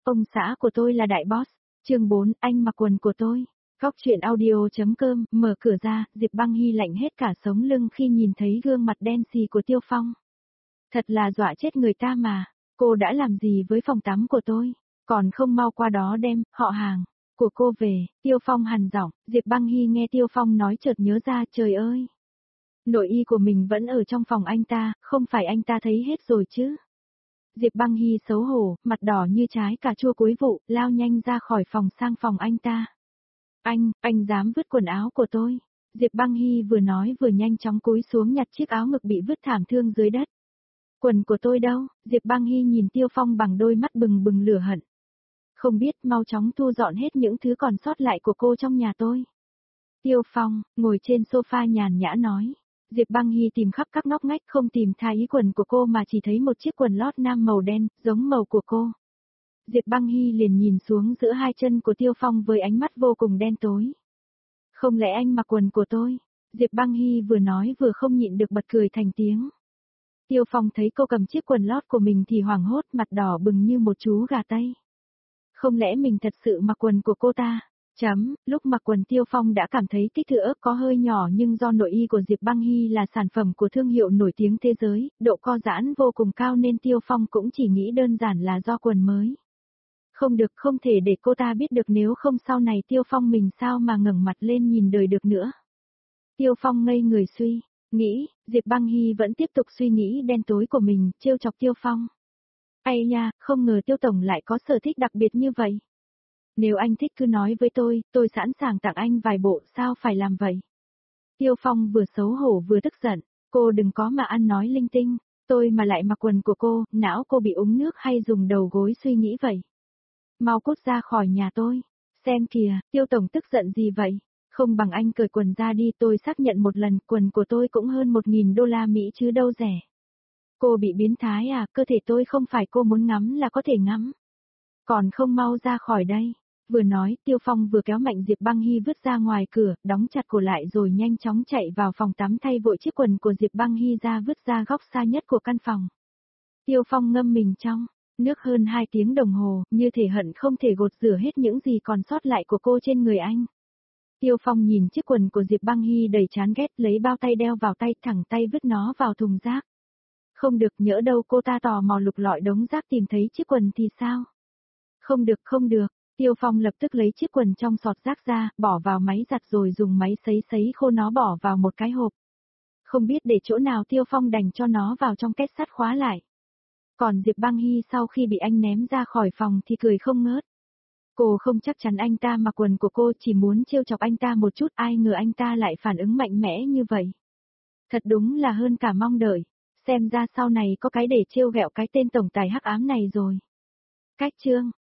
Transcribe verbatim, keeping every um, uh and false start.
Ông xã của tôi là đại boss. Chương bốn, anh mặc quần của tôi. Góc truyện audio.com, mở cửa ra, Diệp Băng Hy lạnh hết cả sống lưng khi nhìn thấy gương mặt đen xì của Tiêu Phong. Thật là dọa chết người ta mà, cô đã làm gì với phòng tắm của tôi, còn không mau qua đó đem, họ hàng, của cô về, Tiêu Phong hằn giọng. Diệp Băng Hy nghe Tiêu Phong nói chợt nhớ ra, trời ơi. Nội y của mình vẫn ở trong phòng anh ta, không phải anh ta thấy hết rồi chứ. Diệp Băng Hy xấu hổ, mặt đỏ như trái cà chua cuối vụ, lao nhanh ra khỏi phòng sang phòng anh ta. Anh, anh dám vứt quần áo của tôi. Diệp Băng Hy vừa nói vừa nhanh chóng cúi xuống nhặt chiếc áo ngực bị vứt thảm thương dưới đất. Quần của tôi đâu? Diệp Băng Hy nhìn Tiêu Phong bằng đôi mắt bừng bừng lửa hận. Không biết, mau chóng thu dọn hết những thứ còn sót lại của cô trong nhà tôi. Tiêu Phong, ngồi trên sofa nhàn nhã nói. Diệp Băng Hy tìm khắp các ngóc ngách không tìm thấy ý quần của cô mà chỉ thấy một chiếc quần lót nam màu đen, giống màu của cô. Diệp Băng Hy liền nhìn xuống giữa hai chân của Tiêu Phong với ánh mắt vô cùng đen tối. Không lẽ anh mặc quần của tôi? Diệp Băng Hy vừa nói vừa không nhịn được bật cười thành tiếng. Tiêu Phong thấy cô cầm chiếc quần lót của mình thì hoảng hốt, mặt đỏ bừng như một chú gà tây. Không lẽ mình thật sự mặc quần của cô ta? Chấm, lúc mặc quần Tiêu Phong đã cảm thấy kích thước có hơi nhỏ, nhưng do nội y của Diệp Băng Hy là sản phẩm của thương hiệu nổi tiếng thế giới, độ co giãn vô cùng cao nên Tiêu Phong cũng chỉ nghĩ đơn giản là do quần mới. Không được, không thể để cô ta biết được, nếu không sau này Tiêu Phong mình sao mà ngẩng mặt lên nhìn đời được nữa. Tiêu Phong ngây người suy nghĩ, Diệp Băng Hy vẫn tiếp tục suy nghĩ đen tối của mình, trêu chọc Tiêu Phong. Ây nha, không ngờ Tiêu Tổng lại có sở thích đặc biệt như vậy. Nếu anh thích cứ nói với tôi, tôi sẵn sàng tặng anh vài bộ, sao phải làm vậy? Tiêu Phong vừa xấu hổ vừa tức giận, cô đừng có mà ăn nói linh tinh, tôi mà lại mặc quần của cô, não cô bị uống nước hay dùng đầu gối suy nghĩ vậy? Mau cút ra khỏi nhà tôi. Xem kìa, Tiêu Tổng tức giận gì vậy? Không bằng anh cởi quần ra đi, tôi xác nhận một lần, quần của tôi cũng hơn một nghìn đô la Mỹ chứ đâu rẻ. Cô bị biến thái à, cơ thể tôi không phải cô muốn ngắm là có thể ngắm. Còn không mau ra khỏi đây. Vừa nói, Tiêu Phong vừa kéo mạnh Diệp Băng Hy vứt ra ngoài cửa, đóng chặt cổ lại rồi nhanh chóng chạy vào phòng tắm thay vội chiếc quần của Diệp Băng Hy ra vứt ra góc xa nhất của căn phòng. Tiêu Phong ngâm mình trong nước hơn hai tiếng đồng hồ, như thể hận không thể gột rửa hết những gì còn sót lại của cô trên người anh. Tiêu Phong nhìn chiếc quần của Diệp Băng Hy đầy chán ghét, lấy bao tay đeo vào tay, thẳng tay vứt nó vào thùng rác. Không được, nhỡ đâu cô ta tò mò lục lọi đống rác tìm thấy chiếc quần thì sao? Không được, không được. Tiêu Phong lập tức lấy chiếc quần trong sọt rác ra, bỏ vào máy giặt rồi dùng máy sấy sấy khô nó bỏ vào một cái hộp. Không biết để chỗ nào Tiêu Phong đành cho nó vào trong két sắt khóa lại. Còn Diệp Băng Hy sau khi bị anh ném ra khỏi phòng thì cười không ngớt. Cô không chắc chắn anh ta mặc quần của cô, chỉ muốn trêu chọc anh ta một chút, ai ngờ anh ta lại phản ứng mạnh mẽ như vậy. Thật đúng là hơn cả mong đợi, xem ra sau này có cái để trêu ghẹo cái tên tổng tài hắc ám này rồi. Cách chương